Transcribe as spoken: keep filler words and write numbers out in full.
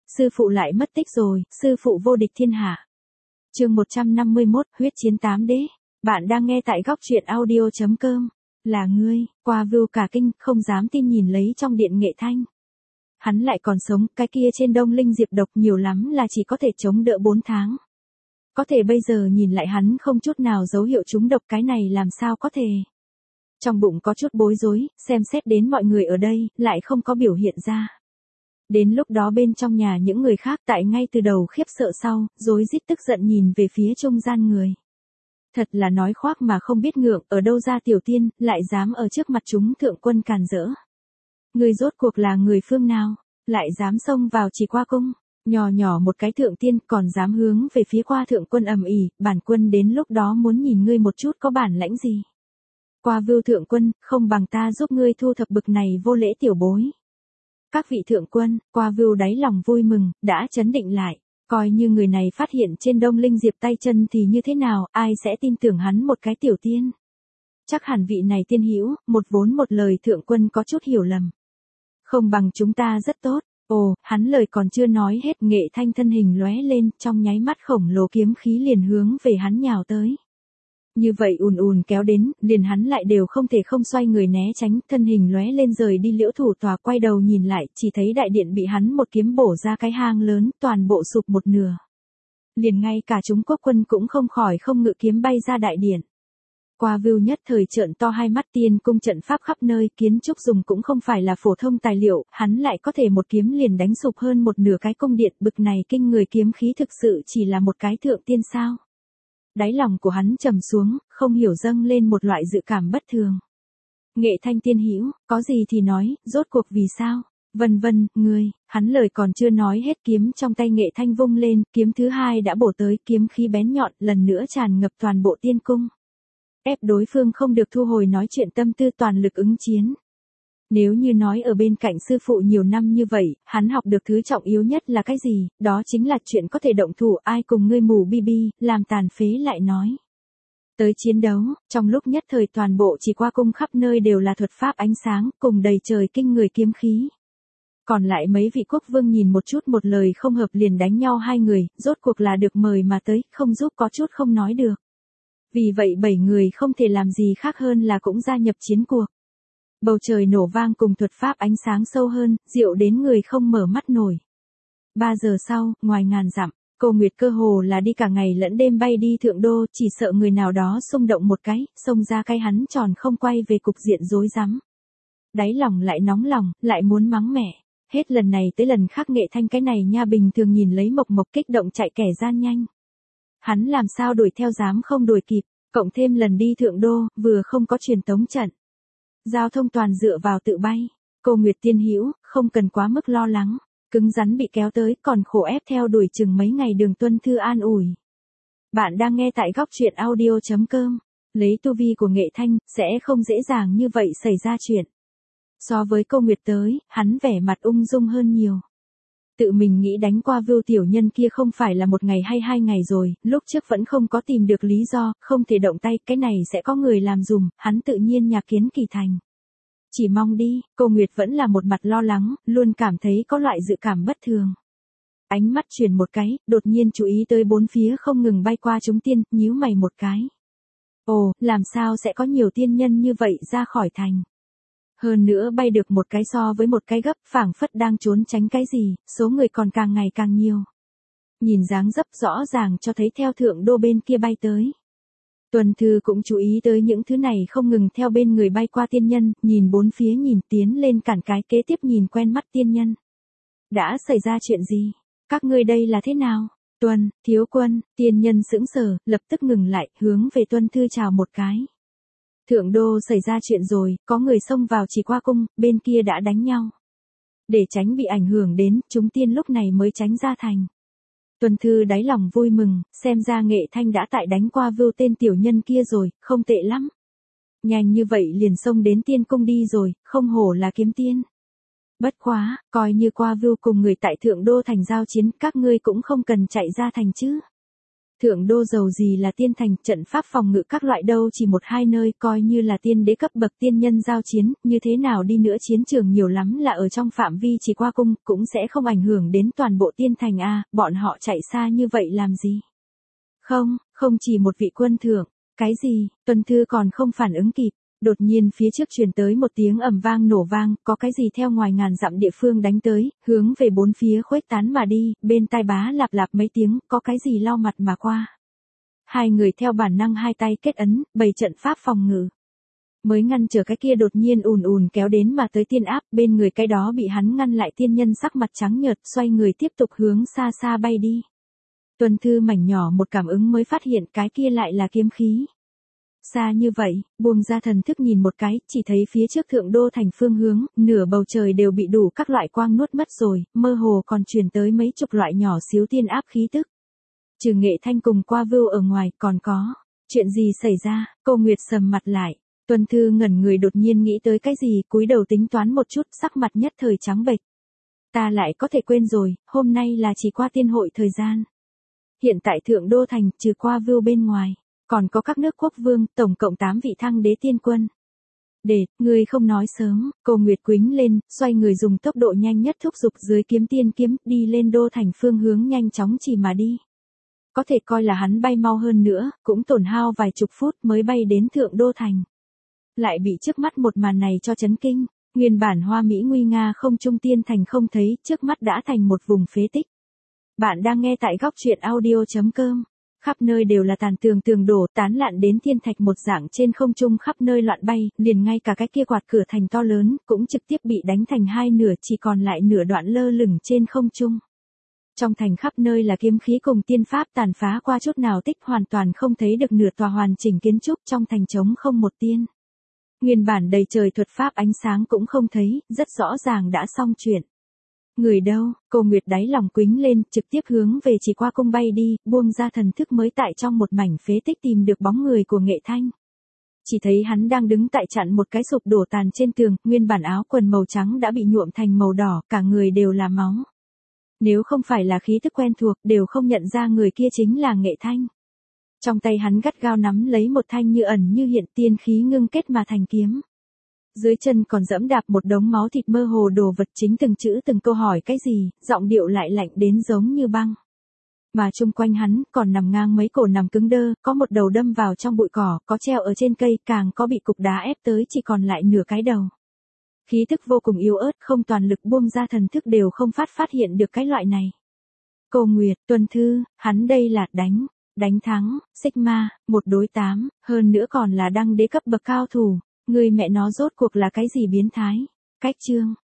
Sư phụ lại mất tích rồi, sư phụ vô địch thiên hạ. Chương một trăm năm mươi mốt, huyết chiến tám đế. Bạn đang nghe tại góc truyện audio chấm com. Là ngươi, Qua Vưu cả kinh, không dám tin nhìn lấy trong điện Nghệ Thanh. Hắn lại còn sống, cái kia trên Đông Linh Diệp độc nhiều lắm là chỉ có thể chống đỡ bốn tháng. Có thể bây giờ nhìn lại hắn không chút nào dấu hiệu trúng độc, cái này làm sao có thể. Trong bụng có chút bối rối, xem xét đến mọi người ở đây, lại không có biểu hiện ra. Đến lúc đó bên trong nhà những người khác tại ngay từ đầu khiếp sợ sau, rối rít tức giận nhìn về phía trung gian người. Thật là nói khoác mà không biết ngượng, ở đâu ra tiểu tiên, lại dám ở trước mặt chúng thượng quân càn rỡ. Người rốt cuộc là người phương nào, lại dám xông vào Chỉ Qua cung, nhỏ nhỏ một cái thượng tiên còn dám hướng về phía Qua thượng quân ầm ĩ, bản quân đến lúc đó muốn nhìn ngươi một chút có bản lãnh gì. Qua Vưu thượng quân, không bằng ta giúp ngươi thu thập bực này vô lễ tiểu bối. Các vị thượng quân, Qua Vưu đáy lòng vui mừng, đã chấn định lại, coi như người này phát hiện trên Đông Linh Diệp tay chân thì như thế nào, ai sẽ tin tưởng hắn một cái tiểu tiên. Chắc hẳn vị này tiên hữu, một vốn một lời thượng quân có chút hiểu lầm. Không bằng chúng ta rất tốt. Ồ, hắn lời còn chưa nói hết, Nghệ Thanh thân hình lóe lên, trong nháy mắt khổng lồ kiếm khí liền hướng về hắn nhào tới. Như vậy ùn ùn kéo đến, liền hắn lại đều không thể không xoay người né tránh, thân hình lóe lên rời đi Liễu Thủ Tòa, quay đầu nhìn lại, chỉ thấy đại điện bị hắn một kiếm bổ ra cái hang lớn, toàn bộ sụp một nửa. Liền ngay cả chúng quốc quân cũng không khỏi không ngự kiếm bay ra đại điện. Qua Vưu nhất thời trợn to hai mắt, tiên cung trận pháp khắp nơi, kiến trúc dùng cũng không phải là phổ thông tài liệu, hắn lại có thể một kiếm liền đánh sụp hơn một nửa cái cung điện, bực này kinh người kiếm khí thực sự chỉ là một cái thượng tiên sao. Đáy lòng của hắn trầm xuống, không hiểu dâng lên một loại dự cảm bất thường. Nghệ Thanh tiên hữu, có gì thì nói, rốt cuộc vì sao? Vân vân, ngươi, hắn lời còn chưa nói hết, kiếm trong tay Nghệ Thanh vung lên, kiếm thứ hai đã bổ tới, kiếm khí bén nhọn, lần nữa tràn ngập toàn bộ tiên cung. Ép đối phương không được thu hồi nói chuyện, tâm tư toàn lực ứng chiến. Nếu như nói ở bên cạnh sư phụ nhiều năm như vậy, hắn học được thứ trọng yếu nhất là cái gì, đó chính là chuyện có thể động thủ, ai cùng ngươi mù bi bi, làm tàn phế lại nói. Tới chiến đấu, trong lúc nhất thời toàn bộ Chỉ Qua cung khắp nơi đều là thuật pháp ánh sáng, cùng đầy trời kinh người kiếm khí. Còn lại mấy vị quốc vương nhìn một chút một lời không hợp liền đánh nhau hai người, rốt cuộc là được mời mà tới, không giúp có chút không nói được. Vì vậy bảy người không thể làm gì khác hơn là cũng gia nhập chiến cuộc. Bầu trời nổ vang cùng thuật pháp ánh sáng sâu hơn, diệu đến người không mở mắt nổi. Ba giờ sau, ngoài ngàn dặm, Cô Nguyệt cơ hồ là đi cả ngày lẫn đêm bay đi thượng đô, chỉ sợ người nào đó xung động một cái, xông ra cái hắn tròn không quay về cục diện rối rắm. Đáy lòng lại nóng lòng, lại muốn mắng mẹ. Hết lần này tới lần khác Nghệ Thanh cái này nha bình thường nhìn lấy Mộc Mộc kích động chạy kẻ gian nhanh. Hắn làm sao đuổi theo dám không đuổi kịp, cộng thêm lần đi thượng đô, vừa không có truyền tống trận. Giao thông toàn dựa vào tự bay. Cô Nguyệt tiên hữu, không cần quá mức lo lắng, cứng rắn bị kéo tới còn khổ ép theo đuổi chừng mấy ngày đường, tuân thư an ủi. Bạn đang nghe tại góc truyện audio chấm com. Lấy tu vi của Nghệ Thanh, sẽ không dễ dàng như vậy xảy ra chuyện. So với Cô Nguyệt tới, hắn vẻ mặt ung dung hơn nhiều. Tự mình nghĩ đánh Qua Vưu tiểu nhân kia không phải là một ngày hay hai ngày rồi, lúc trước vẫn không có tìm được lý do, không thể động tay, cái này sẽ có người làm dùm, hắn tự nhiên nhạc kiến kỳ thành. Chỉ mong đi, Cô Nguyệt vẫn là một mặt lo lắng, luôn cảm thấy có loại dự cảm bất thường. Ánh mắt chuyển một cái, đột nhiên chú ý tới bốn phía không ngừng bay qua chúng tiên, nhíu mày một cái. Ồ, làm sao sẽ có nhiều tiên nhân như vậy ra khỏi thành? Hơn nữa bay được một cái so với một cái gấp, phảng phất đang trốn tránh cái gì, số người còn càng ngày càng nhiều. Nhìn dáng dấp rõ ràng cho thấy theo thượng đô bên kia bay tới. Tuần Thư cũng chú ý tới những thứ này không ngừng theo bên người bay qua tiên nhân, nhìn bốn phía nhìn tiến lên cản cái kế tiếp nhìn quen mắt tiên nhân. Đã xảy ra chuyện gì? Các ngươi đây là thế nào? Tuần, thiếu quân, tiên nhân sững sờ, lập tức ngừng lại, hướng về Tuân Thư chào một cái. Thượng đô xảy ra chuyện rồi, có người xông vào Chỉ Qua cung, bên kia đã đánh nhau. Để tránh bị ảnh hưởng đến, chúng tiên lúc này mới tránh ra thành. Tuân Thư đáy lòng vui mừng, xem ra Nghệ Thanh đã tại đánh Qua Vưu tên tiểu nhân kia rồi, không tệ lắm. Nhanh như vậy liền xông đến tiên cung đi rồi, không hổ là kiếm tiên. Bất quá, coi như Qua Vưu cùng người tại thượng đô thành giao chiến, các ngươi cũng không cần chạy ra thành chứ. Thượng đô giàu gì là tiên thành, trận pháp phòng ngự các loại đâu chỉ một hai nơi, coi như là tiên đế cấp bậc tiên nhân giao chiến, như thế nào đi nữa chiến trường nhiều lắm là ở trong phạm vi chỉ qua cung, cũng sẽ không ảnh hưởng đến toàn bộ tiên thành a, bọn họ chạy xa như vậy làm gì? Không, không chỉ một vị quân thượng, cái gì, Tuân Thư còn không phản ứng kịp. Đột nhiên phía trước truyền tới một tiếng ầm vang nổ vang, có cái gì theo ngoài ngàn dặm địa phương đánh tới, hướng về bốn phía khuếch tán mà đi, bên tai bá lạp lạp mấy tiếng, có cái gì lau mặt mà qua. Hai người theo bản năng hai tay kết ấn, bày trận pháp phòng ngự. Mới ngăn trở cái kia đột nhiên ùn ùn kéo đến mà tới tiên áp, bên người cái đó bị hắn ngăn lại tiên nhân sắc mặt trắng nhợt, xoay người tiếp tục hướng xa xa bay đi. Tuân Thư mảnh nhỏ một cảm ứng mới phát hiện cái kia lại là kiếm khí. Xa như vậy, buông ra thần thức nhìn một cái, chỉ thấy phía trước thượng đô thành phương hướng, nửa bầu trời đều bị đủ các loại quang nuốt mất rồi, mơ hồ còn truyền tới mấy chục loại nhỏ xíu tiên áp khí tức. Trừ Nghệ Thanh cùng Qua Vưu ở ngoài, còn có chuyện gì xảy ra? Cô Nguyệt sầm mặt lại. Tuân Thư ngẩn người đột nhiên nghĩ tới cái gì, cúi đầu tính toán một chút, sắc mặt nhất thời trắng bệch. Ta lại có thể quên rồi, hôm nay là chỉ qua tiên hội thời gian. Hiện tại thượng đô thành, trừ Qua Vưu bên ngoài, còn có các nước quốc vương, tổng cộng tám vị thăng đế tiên quân. Để, ngươi không nói sớm, cô Nguyệt quính lên, xoay người dùng tốc độ nhanh nhất thúc giục dưới kiếm tiên kiếm, đi lên đô thành phương hướng nhanh chóng chỉ mà đi. Có thể coi là hắn bay mau hơn nữa, cũng tổn hao vài chục phút mới bay đến thượng đô thành. Lại bị trước mắt một màn này cho chấn kinh, nguyên bản hoa mỹ nguy nga không trung tiên thành không thấy, trước mắt đã thành một vùng phế tích. Bạn đang nghe tại góc truyện audio chấm com. Khắp nơi đều là tàn tường tường đổ, tán lạn đến thiên thạch một dạng trên không trung khắp nơi loạn bay, liền ngay cả cái kia quạt cửa thành to lớn, cũng trực tiếp bị đánh thành hai nửa, chỉ còn lại nửa đoạn lơ lửng trên không trung. Trong thành khắp nơi là kiếm khí cùng tiên pháp tàn phá qua chút nào tích, hoàn toàn không thấy được nửa tòa hoàn chỉnh kiến trúc, trong thành trống không một tiên. Nguyên bản đầy trời thuật pháp ánh sáng cũng không thấy, rất rõ ràng đã xong chuyện. Người đâu? Cô Nguyệt đáy lòng quính lên, trực tiếp hướng về chỉ qua cung bay đi, buông ra thần thức mới tại trong một mảnh phế tích tìm được bóng người của Nghệ Thanh. Chỉ thấy hắn đang đứng tại chặn một cái sụp đổ tàn trên tường, nguyên bản áo quần màu trắng đã bị nhuộm thành màu đỏ, cả người đều là máu. Nếu không phải là khí thức quen thuộc, đều không nhận ra người kia chính là Nghệ Thanh. Trong tay hắn gắt gao nắm lấy một thanh như ẩn như hiện tiên khí ngưng kết mà thành kiếm. Dưới chân còn dẫm đạp một đống máu thịt mơ hồ đồ vật, chính từng chữ từng câu hỏi cái gì, giọng điệu lại lạnh đến giống như băng. Mà chung quanh hắn còn nằm ngang mấy cổ nằm cứng đơ, có một đầu đâm vào trong bụi cỏ, có treo ở trên cây, càng có bị cục đá ép tới chỉ còn lại nửa cái đầu. Khí thức vô cùng yếu ớt, không toàn lực buông ra thần thức đều không phát phát hiện được cái loại này. Cô Nguyệt, Tuân Thư, hắn đây là đánh, đánh thắng, Sigma, một đối tám, hơn nữa còn là đăng đế cấp bậc cao thủ. Người mẹ nó rốt cuộc là cái gì biến thái? Cách chương,